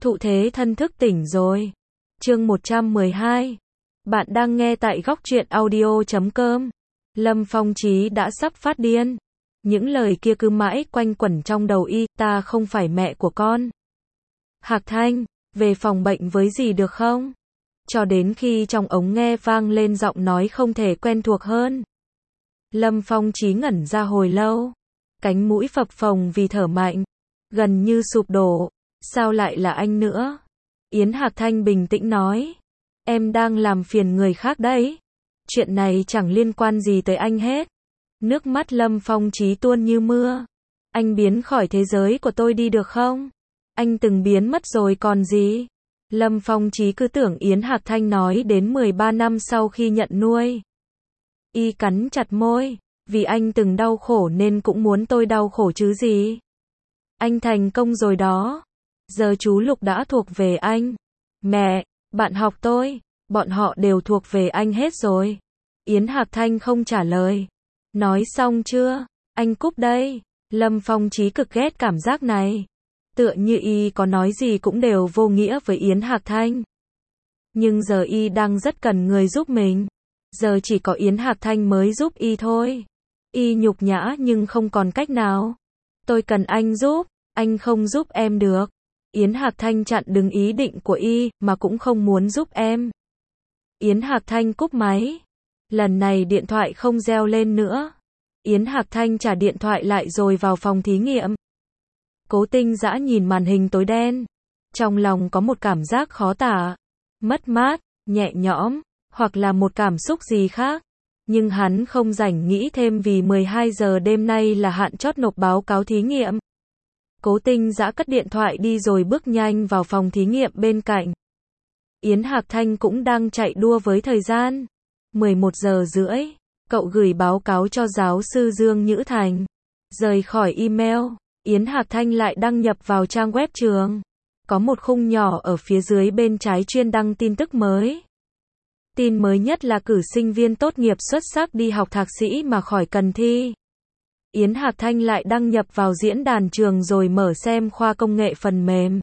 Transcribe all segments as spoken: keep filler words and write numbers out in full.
Thụ thế thân thức tỉnh rồi. Chương một trăm mười hai. Bạn đang nghe tại góc truyện audio chấm com. Lâm Phong Chí đã sắp phát điên. Những lời kia cứ mãi quanh quẩn trong đầu y, ta không phải mẹ của con. Hạc Thanh, về phòng bệnh với dì được không? Cho đến khi trong ống nghe vang lên giọng nói không thể quen thuộc hơn. Lâm Phong Chí ngẩn ra hồi lâu. Cánh mũi phập phồng vì thở mạnh. Gần như sụp đổ. Sao lại là anh nữa? Yến Hạc Thanh bình tĩnh nói. Em đang làm phiền người khác đấy. Chuyện này chẳng liên quan gì tới anh hết. Nước mắt Lâm Phong Chí tuôn như mưa. Anh biến khỏi thế giới của tôi đi được không? Anh từng biến mất rồi còn gì? Lâm Phong Chí cứ tưởng Yến Hạc Thanh nói đến mười ba năm sau khi nhận nuôi. Y cắn chặt môi. Vì anh từng đau khổ nên cũng muốn tôi đau khổ chứ gì? Anh thành công rồi đó. Giờ chú Lục đã thuộc về anh. Mẹ, bạn học tôi, bọn họ đều thuộc về anh hết rồi. Yến Hạc Thanh không trả lời. Nói xong chưa? Anh cúp đây. Lâm Phong Chí cực ghét cảm giác này. Tựa như y có nói gì cũng đều vô nghĩa với Yến Hạc Thanh. Nhưng giờ y đang rất cần người giúp mình. Giờ chỉ có Yến Hạc Thanh mới giúp y thôi. Y nhục nhã nhưng không còn cách nào. Tôi cần anh giúp, anh không giúp em được. Yến Hạc Thanh chặn đứng ý định của y, mà cũng không muốn giúp em. Yến Hạc Thanh cúp máy. Lần này điện thoại không reo lên nữa. Yến Hạc Thanh trả điện thoại lại rồi vào phòng thí nghiệm. Cố Tinh Dã nhìn màn hình tối đen. Trong lòng có một cảm giác khó tả. Mất mát, nhẹ nhõm, hoặc là một cảm xúc gì khác. Nhưng hắn không rảnh nghĩ thêm vì mười hai giờ đêm nay là hạn chót nộp báo cáo thí nghiệm. Cố Tinh Dã cất điện thoại đi rồi bước nhanh vào phòng thí nghiệm bên cạnh. Yến Hạc Thanh cũng đang chạy đua với thời gian. mười một giờ rưỡi, cậu gửi báo cáo cho giáo sư Dương Nhữ Thành. Rời khỏi email, Yến Hạc Thanh lại đăng nhập vào trang web trường. Có một khung nhỏ ở phía dưới bên trái chuyên đăng tin tức mới. Tin mới nhất là cử sinh viên tốt nghiệp xuất sắc đi học thạc sĩ mà khỏi cần thi. Yến Hạc Thanh lại đăng nhập vào diễn đàn trường rồi mở xem khoa công nghệ phần mềm.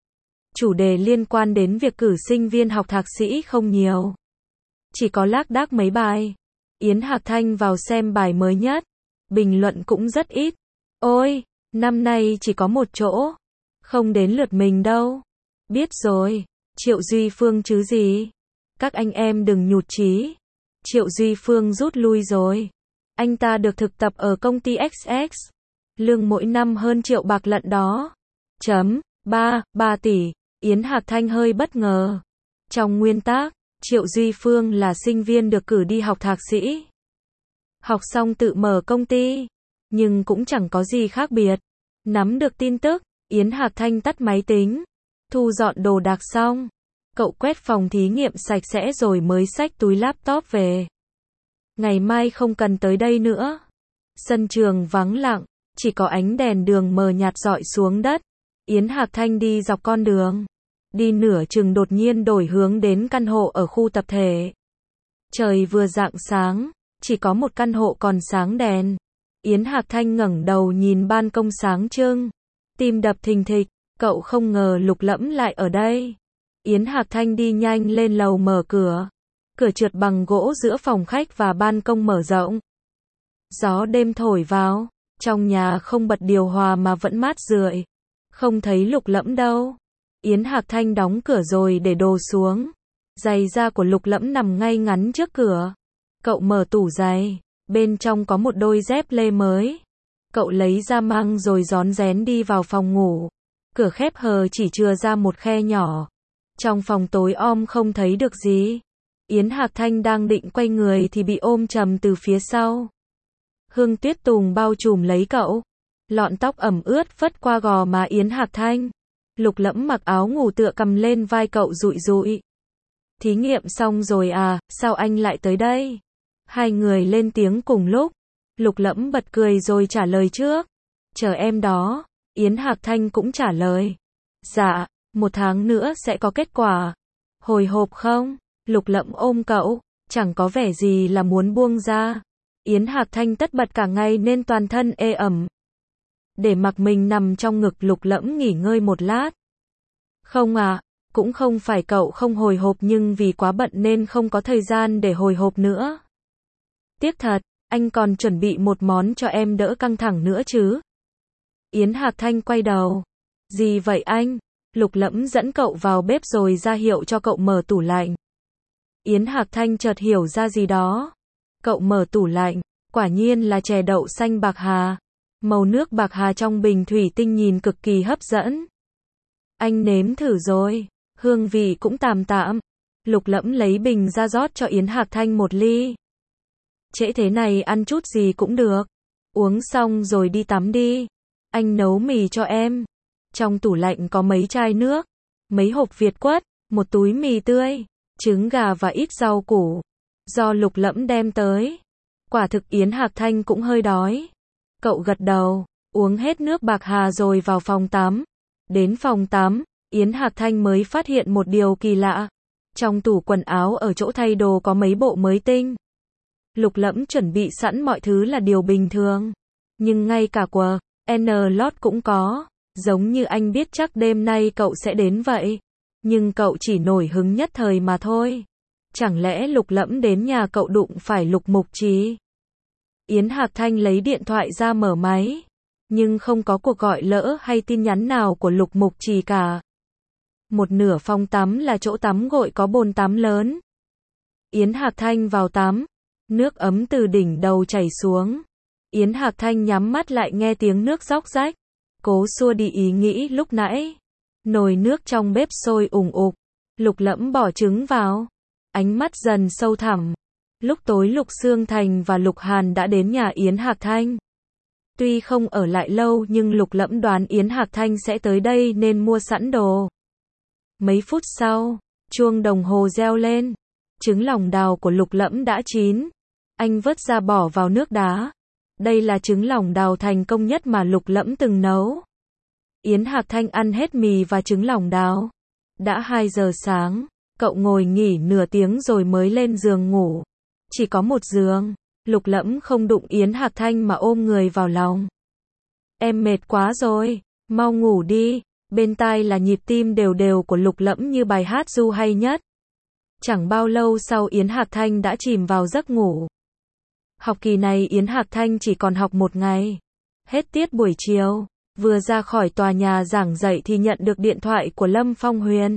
Chủ đề liên quan đến việc cử sinh viên học thạc sĩ không nhiều. Chỉ có lác đác mấy bài. Yến Hạc Thanh vào xem bài mới nhất. Bình luận cũng rất ít. Ôi, năm nay chỉ có một chỗ. Không đến lượt mình đâu. Biết rồi, Triệu Duy Phương chứ gì. Các anh em đừng nhụt chí. Triệu Duy Phương rút lui rồi. Anh ta được thực tập ở công ty ích ích. Lương mỗi năm hơn triệu bạc lận đó. Chấm, ba, ba tỷ. Yến Hạc Thanh hơi bất ngờ. Trong nguyên tắc, Triệu Duy Phương là sinh viên được cử đi học thạc sĩ. Học xong tự mở công ty. Nhưng cũng chẳng có gì khác biệt. Nắm được tin tức, Yến Hạc Thanh tắt máy tính. Thu dọn đồ đạc xong. Cậu quét phòng thí nghiệm sạch sẽ rồi mới xách túi laptop về. Ngày mai không cần tới đây nữa. Sân trường vắng lặng, chỉ có ánh đèn đường mờ nhạt rọi xuống đất. Yến Hạc Thanh đi dọc con đường. Đi nửa chừng đột nhiên đổi hướng đến căn hộ ở khu tập thể. Trời vừa rạng sáng, chỉ có một căn hộ còn sáng đèn. Yến Hạc Thanh ngẩng đầu nhìn ban công sáng trưng. Tim đập thình thịch, cậu không ngờ Lục Lẫm lại ở đây. Yến Hạc Thanh đi nhanh lên lầu mở cửa. Cửa trượt bằng gỗ giữa phòng khách và ban công mở rộng. Gió đêm thổi vào, trong nhà không bật điều hòa mà vẫn mát rượi. Không thấy Lục Lẫm đâu. Yến Hạc Thanh đóng cửa rồi để đồ xuống. Giày da của Lục Lẫm nằm ngay ngắn trước cửa. Cậu mở tủ giày, bên trong có một đôi dép lê mới. Cậu lấy ra mang rồi rón rén đi vào phòng ngủ. Cửa khép hờ chỉ chừa ra một khe nhỏ. Trong phòng tối om không thấy được gì. Yến Hạc Thanh đang định quay người thì bị ôm chầm từ phía sau. Hương Tuyết Tùng bao trùm lấy cậu. Lọn tóc ẩm ướt phất qua gò má Yến Hạc Thanh. Lục Lẫm mặc áo ngủ tựa cầm lên vai cậu dụi dụi. Thí nghiệm xong rồi à, sao anh lại tới đây? Hai người lên tiếng cùng lúc. Lục Lẫm bật cười rồi trả lời trước. Chờ em đó. Yến Hạc Thanh cũng trả lời. Dạ, một tháng nữa sẽ có kết quả. Hồi hộp không? Lục Lẫm ôm cậu, chẳng có vẻ gì là muốn buông ra. Yến Hạc Thanh tất bật cả ngày nên toàn thân ê ẩm. Để mặc mình nằm trong ngực Lục Lẫm nghỉ ngơi một lát. Không à, cũng không phải cậu không hồi hộp nhưng vì quá bận nên không có thời gian để hồi hộp nữa. Tiếc thật, anh còn chuẩn bị một món cho em đỡ căng thẳng nữa chứ. Yến Hạc Thanh quay đầu. Gì vậy anh? Lục Lẫm dẫn cậu vào bếp rồi ra hiệu cho cậu mở tủ lạnh. Yến Hạc Thanh chợt hiểu ra gì đó. Cậu mở tủ lạnh, quả nhiên là chè đậu xanh bạc hà. Màu nước bạc hà trong bình thủy tinh nhìn cực kỳ hấp dẫn. Anh nếm thử rồi, hương vị cũng tạm tạm. Lục Lẫm lấy bình ra rót cho Yến Hạc Thanh một ly. Trễ thế này ăn chút gì cũng được. Uống xong rồi đi tắm đi. Anh nấu mì cho em. Trong tủ lạnh có mấy chai nước, mấy hộp Việt quất, một túi mì tươi, trứng gà và ít rau củ. Do Lục Lẫm đem tới. Quả thực Yến Hạc Thanh cũng hơi đói. Cậu gật đầu, uống hết nước bạc hà rồi vào phòng tắm. Đến phòng tắm, Yến Hạc Thanh mới phát hiện một điều kỳ lạ. Trong tủ quần áo ở chỗ thay đồ có mấy bộ mới tinh. Lục Lẫm chuẩn bị sẵn mọi thứ là điều bình thường. Nhưng ngay cả quần lót cũng có. Giống như anh biết chắc đêm nay cậu sẽ đến vậy. Nhưng cậu chỉ nổi hứng nhất thời mà thôi. Chẳng lẽ Lục Lẫm đến nhà cậu đụng phải Lục Mục Trì? Yến Hạc Thanh lấy điện thoại ra mở máy. Nhưng không có cuộc gọi lỡ hay tin nhắn nào của Lục Mục Trì cả. Một nửa phòng tắm là chỗ tắm gội có bồn tắm lớn. Yến Hạc Thanh vào tắm. Nước ấm từ đỉnh đầu chảy xuống. Yến Hạc Thanh nhắm mắt lại nghe tiếng nước róc rách. Cố xua đi ý nghĩ lúc nãy. Nồi nước trong bếp sôi ùng ục. Lục Lẫm bỏ trứng vào. Ánh mắt dần sâu thẳm. Lúc tối Lục Sương Thành và Lục Hàn đã đến nhà Yến Hạc Thanh. Tuy không ở lại lâu nhưng Lục Lẫm đoán Yến Hạc Thanh sẽ tới đây nên mua sẵn đồ. Mấy phút sau, chuông đồng hồ reo lên. Trứng lòng đào của Lục Lẫm đã chín. Anh vớt ra bỏ vào nước đá. Đây là trứng lòng đào thành công nhất mà Lục Lẫm từng nấu. Yến Hạc Thanh ăn hết mì và trứng lòng đào. Đã hai giờ sáng, cậu ngồi nghỉ nửa tiếng rồi mới lên giường ngủ. Chỉ có một giường, Lục Lẫm không đụng Yến Hạc Thanh mà ôm người vào lòng. Em mệt quá rồi, mau ngủ đi. Bên tai là nhịp tim đều đều của Lục Lẫm như bài hát ru hay nhất. Chẳng bao lâu sau Yến Hạc Thanh đã chìm vào giấc ngủ. Học kỳ này Yến Hạc Thanh chỉ còn học một ngày. Hết tiết buổi chiều, vừa ra khỏi tòa nhà giảng dạy thì nhận được điện thoại của Lâm Phong Huyền.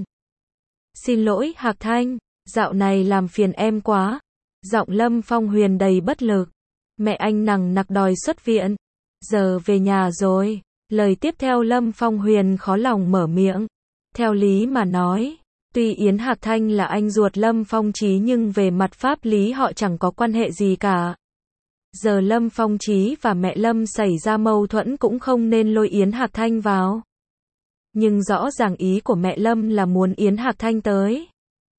Xin lỗi Hạc Thanh, dạo này làm phiền em quá. Giọng Lâm Phong Huyền đầy bất lực. Mẹ anh nằng nặc đòi xuất viện. Giờ về nhà rồi. Lời tiếp theo Lâm Phong Huyền khó lòng mở miệng. Theo lý mà nói, tuy Yến Hạc Thanh là anh ruột Lâm Phong Chí nhưng về mặt pháp lý họ chẳng có quan hệ gì cả. Giờ Lâm Phong Chí và mẹ Lâm xảy ra mâu thuẫn cũng không nên lôi Yến Hạc Thanh vào. Nhưng rõ ràng ý của mẹ Lâm là muốn Yến Hạc Thanh tới.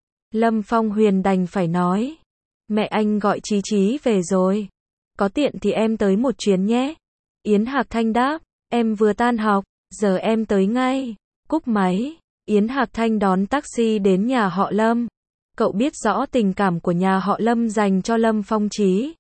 Lâm Phong Huyền đành phải nói. Mẹ anh gọi Chí Chí về rồi. Có tiện thì em tới một chuyến nhé. Yến Hạc Thanh đáp. Em vừa tan học, giờ em tới ngay. Cúp máy, Yến Hạc Thanh đón taxi đến nhà họ Lâm. Cậu biết rõ tình cảm của nhà họ Lâm dành cho Lâm Phong Chí.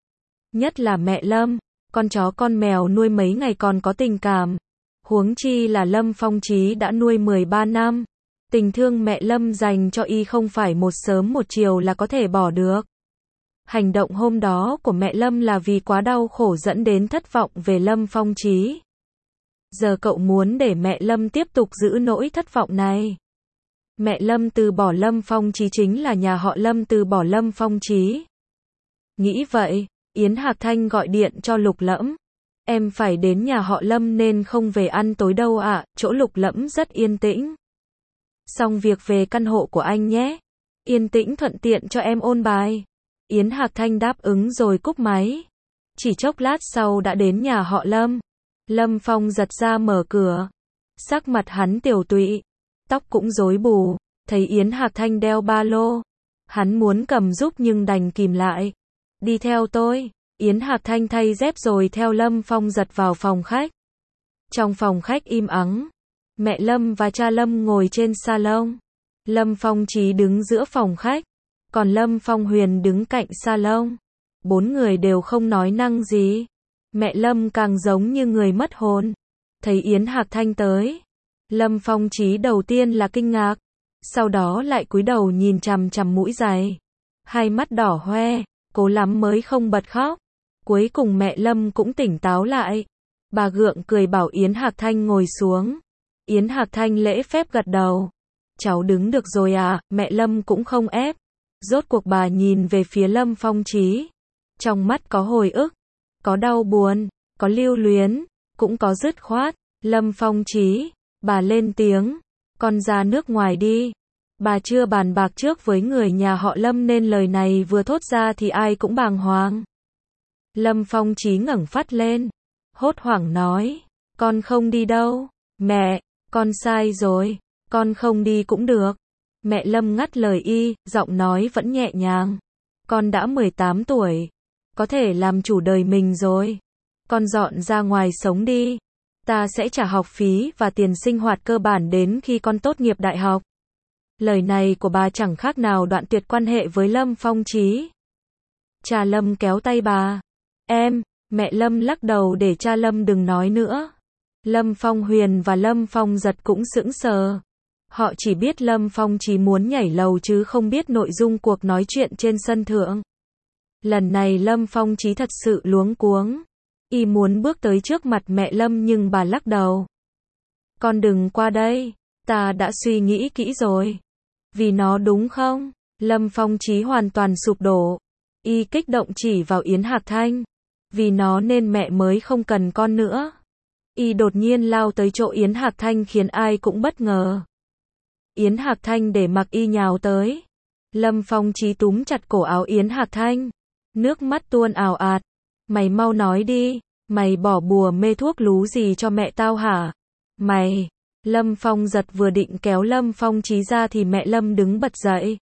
Nhất là mẹ Lâm, con chó con mèo nuôi mấy ngày còn có tình cảm. Huống chi là Lâm Phong Chí đã nuôi mười ba năm. Tình thương mẹ Lâm dành cho y không phải một sớm một chiều là có thể bỏ được. Hành động hôm đó của mẹ Lâm là vì quá đau khổ dẫn đến thất vọng về Lâm Phong Chí. Giờ cậu muốn để mẹ Lâm tiếp tục giữ nỗi thất vọng này. Mẹ Lâm từ bỏ Lâm Phong Chí chính là nhà họ Lâm từ bỏ Lâm Phong Chí. Nghĩ vậy, Yến Hạc Thanh gọi điện cho Lục Lẫm. Em phải đến nhà họ Lâm nên không về ăn tối đâu ạ, à, chỗ Lục Lẫm rất yên tĩnh. Xong việc về căn hộ của anh nhé. Yên tĩnh thuận tiện cho em ôn bài. Yến Hạc Thanh đáp ứng rồi cúp máy. Chỉ chốc lát sau đã đến nhà họ Lâm. Lâm Phong giật ra mở cửa. Sắc mặt hắn tiều tụy. Tóc cũng rối bù. Thấy Yến Hạc Thanh đeo ba lô. Hắn muốn cầm giúp nhưng đành kìm lại. Đi theo tôi. Yến Hạc Thanh thay dép rồi theo Lâm Phong giật vào phòng khách. Trong phòng khách im ắng. Mẹ Lâm và cha Lâm ngồi trên salon. Lâm Phong Chí đứng giữa phòng khách. Còn Lâm Phong Huyền đứng cạnh salon. Bốn người đều không nói năng gì. Mẹ Lâm càng giống như người mất hồn. Thấy Yến Hạc Thanh tới. Lâm Phong Chí đầu tiên là kinh ngạc, sau đó lại cúi đầu nhìn chằm chằm mũi giày. Hai mắt đỏ hoe, cố lắm mới không bật khóc. Cuối cùng mẹ Lâm cũng tỉnh táo lại. Bà gượng cười bảo Yến Hạc Thanh ngồi xuống. Yến Hạc Thanh lễ phép gật đầu. Cháu đứng được rồi à, mẹ Lâm cũng không ép. Rốt cuộc bà nhìn về phía Lâm Phong Chí. Trong mắt có hồi ức, có đau buồn, có lưu luyến, cũng có dứt khoát. Lâm Phong Chí, bà lên tiếng, con ra nước ngoài đi. Bà chưa bàn bạc trước với người nhà họ Lâm nên lời này vừa thốt ra thì ai cũng bàng hoàng. Lâm Phong Chí ngẩng phát lên, hốt hoảng nói, con không đi đâu. Mẹ, con sai rồi, con không đi cũng được. Mẹ Lâm ngắt lời y, giọng nói vẫn nhẹ nhàng. Con đã mười tám tuổi, có thể làm chủ đời mình rồi. Con dọn ra ngoài sống đi. Ta sẽ trả học phí và tiền sinh hoạt cơ bản đến khi con tốt nghiệp đại học. Lời này của bà chẳng khác nào đoạn tuyệt quan hệ với Lâm Phong Chí. Cha Lâm kéo tay bà. Em, mẹ Lâm lắc đầu để cha Lâm đừng nói nữa. Lâm Phong Huyền và Lâm Phong Giật cũng sững sờ. Họ chỉ biết Lâm Phong Chí muốn nhảy lầu chứ không biết nội dung cuộc nói chuyện trên sân thượng. Lần này Lâm Phong Chí thật sự luống cuống. Y muốn bước tới trước mặt mẹ Lâm nhưng bà lắc đầu. Con đừng qua đây, ta đã suy nghĩ kỹ rồi. Vì nó đúng không? Lâm Phong Chí hoàn toàn sụp đổ. Y kích động chỉ vào Yến Hạc Thanh. Vì nó nên mẹ mới không cần con nữa. Y đột nhiên lao tới chỗ Yến Hạc Thanh khiến ai cũng bất ngờ. Yến Hạc Thanh để mặc y nhào tới. Lâm Phong Chí túm chặt cổ áo Yến Hạc Thanh. Nước mắt tuôn ào ạt. Mày mau nói đi, mày bỏ bùa mê thuốc lú gì cho mẹ tao hả? Mày, Lâm Phong Giật vừa định kéo Lâm Phong Chí ra thì mẹ Lâm đứng bật dậy.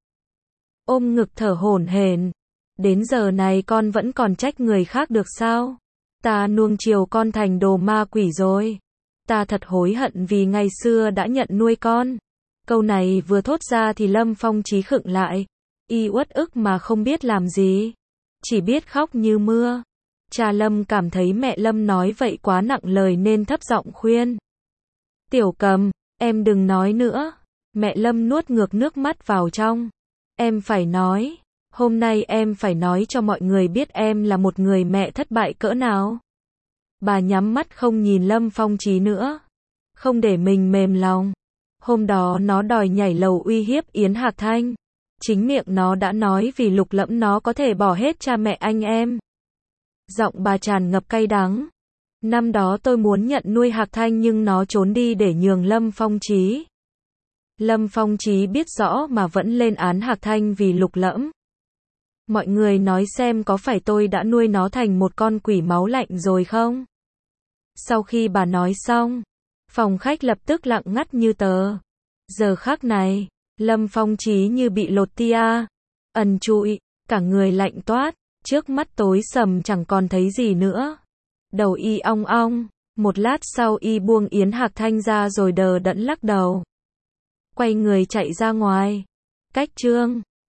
Ôm ngực thở hổn hển. Đến giờ này con vẫn còn trách người khác được sao? Ta nuông chiều con thành đồ ma quỷ rồi. Ta thật hối hận vì ngày xưa đã nhận nuôi con. Câu này vừa thốt ra thì Lâm Phong Chí khựng lại. Y uất ức mà không biết làm gì. Chỉ biết khóc như mưa. Cha Lâm cảm thấy mẹ Lâm nói vậy quá nặng lời nên thấp giọng khuyên. Tiểu Cầm, em đừng nói nữa. Mẹ Lâm nuốt ngược nước mắt vào trong. Em phải nói. Hôm nay em phải nói cho mọi người biết em là một người mẹ thất bại cỡ nào. Bà nhắm mắt không nhìn Lâm Phong Chí nữa. Không để mình mềm lòng. Hôm đó nó đòi nhảy lầu uy hiếp Yến Hạc Thanh. Chính miệng nó đã nói vì Lục Lẫm nó có thể bỏ hết cha mẹ anh em. Giọng bà tràn ngập cay đắng. Năm đó tôi muốn nhận nuôi Hạc Thanh nhưng nó trốn đi để nhường Lâm Phong Chí. Lâm Phong Chí biết rõ mà vẫn lên án Hạc Thanh vì Lục Lẫm. Mọi người nói xem có phải tôi đã nuôi nó thành một con quỷ máu lạnh rồi không? Sau khi bà nói xong, phòng khách lập tức lặng ngắt như tờ. Giờ khắc này, Lâm Phong Chí như bị lột tia, ẩn trụi, cả người lạnh toát, trước mắt tối sầm chẳng còn thấy gì nữa. Đầu y ong ong, một lát sau y buông Yến Hạc Thanh ra rồi đờ đẫn lắc đầu. Quay người chạy ra ngoài. Cách chương